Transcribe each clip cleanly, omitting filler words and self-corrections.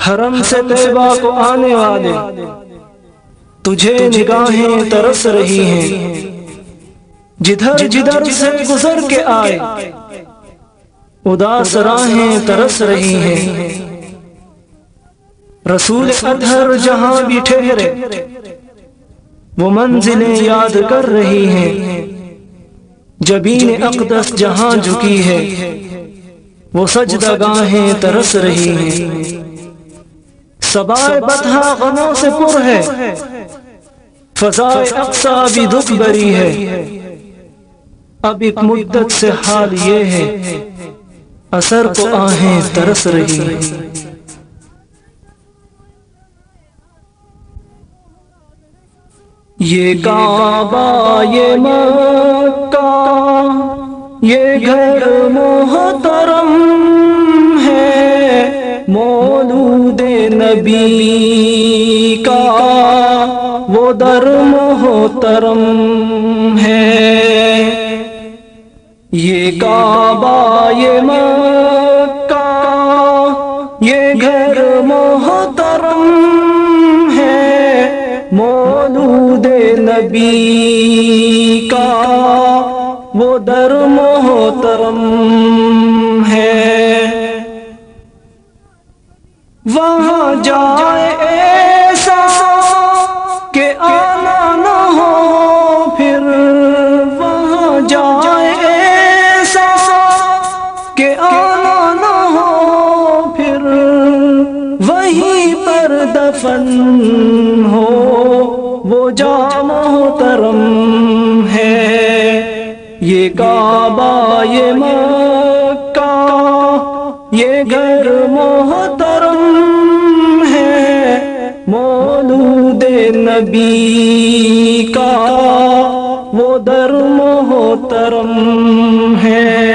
حرم سے طیبہ کو آنے والے تجھے نگاہیں ترس رہی ہیں، جدھر جدھر سے گزر کے آئے اداس راہیں ترس رہی ہیں۔ رسول اطہر جہاں بھی ٹھہرے وہ منزلیں یاد کر رہی ہیں، جبین اقدس جہاں جھکی ہے وہ سجدہ گاہیں ترس رہی ہیں۔ صبائے بطحا غموں سے پر ہے، فضائے اقصی بھی دکھ بری ہے، اب ایک مدت سے حال یہ ہے اثر کو آہیں ترس رہی ہیں۔ یہ کعبہ یہ مکہ یہ گھر محترم ہے، مولود نبی کا وہ در محترم ہے۔ یہ کعبہ یہ مکہ یہ گھر محترم ہے، مولود نبی کا وہ در محترم ہے۔ وہاں جائے ایسا کہ آنا نہ ہو پھر، وہاں جائے ایسا کہ آنا نہ ہو پھر، وہیں پر دفن ہو وہ جا محترم ہے۔ یہ کعبہ یہ مکہ یہ گھر محترم ہے، مولود نبی کا وہ در محترم ہے۔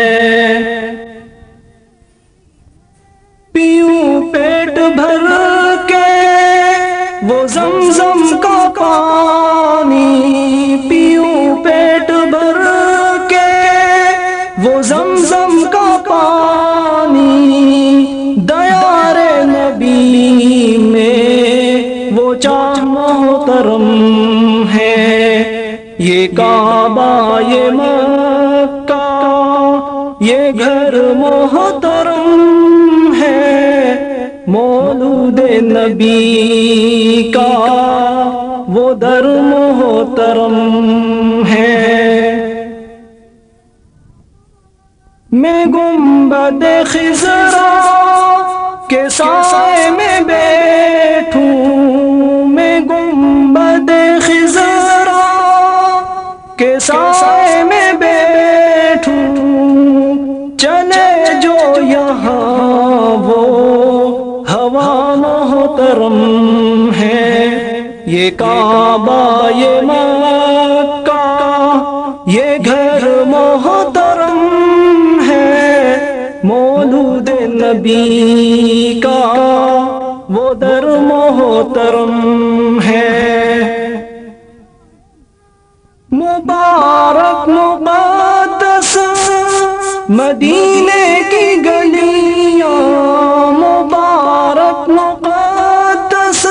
پیوں پیٹ بھر کے وہ زمزم کا پانی، پیوں پیٹ بھر کے وہ زمزم کا پانی، دیار نبی میں وہ چاہ محترم ہے۔ یہ کعبہ یہ مکہ یہ گھر محترم ہے، مولود نبی کا وہ در محترم ہے۔ میں گنبد خضرا کے سائے میں بیٹھوں، میں گنبد خضرا کے سائے میں بیٹھوں، چلے جو یہاں وہ ہوا محترم ہے۔ یہ کعبہ یہ مکہ یہ گھر محترم ہے، مولود نبی کا وہ در محترم ہے۔ مبارک مقدس مدینے کی گلیاں، مبارک مقدس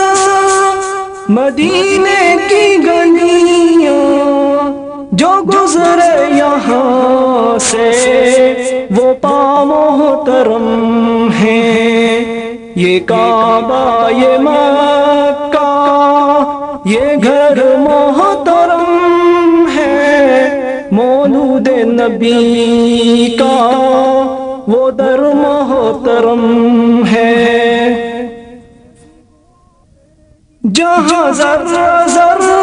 مدینے کی گلیاں، جو گزرے یہاں سے وہ پا محترم ہیں۔ یہ کعبہ یہ مکہ یہ گھر محترم ہے، مولود نبی کا وہ در محترم ہے۔ جہاں ذرہ ذرہ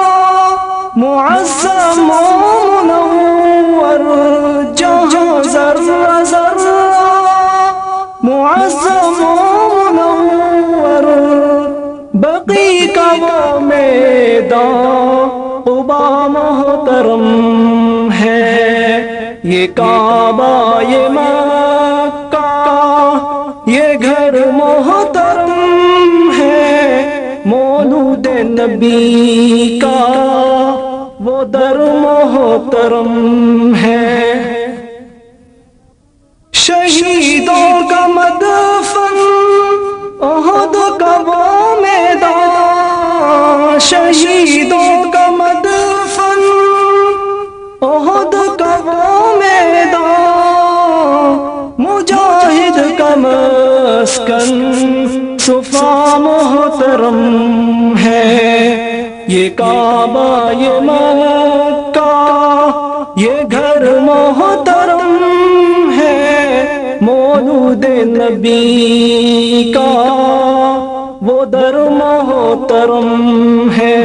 معظم و منور، جہاں ذرہ ذرہ معظم و منور، بقی کا وہ میدان قبا محترم ہے۔ یہ کعبہ یہ مکہ یہ گھر محترم ہے، مولود نبی کا وہ در محترم ہے۔ شہیدوں کا مدفن احد شہیدوں کا مدفن، احد کا وہ میدان، مجاہد کا مسکن، صفا محترم ہے یہ کعبہ یہ مکہ، یہ گھر محترم ہے مولود نبی کا، وہ در محترم ہے۔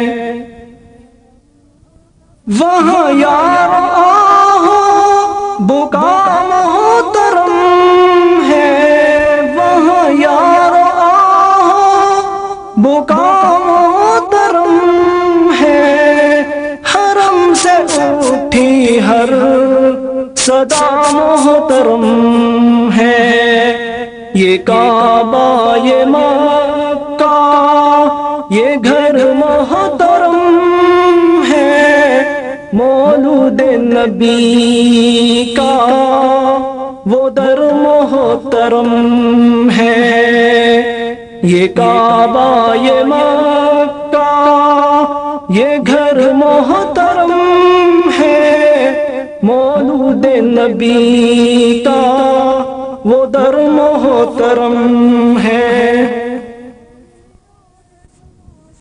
وہاں یار آہو بکا محترم ہے، وہاں یار آہو بکا محترم ہے، حرم سے اٹھی ہر صدا محترم ہے یہ کعبہ یہ مکہ، یہ گھر محترم ہے مولود نبی کا، وہ در محترم ہے یہ کعبہ یہ مکہ، یہ گھر محترم ہے مولود نبی کا، وہ در محترم ہے۔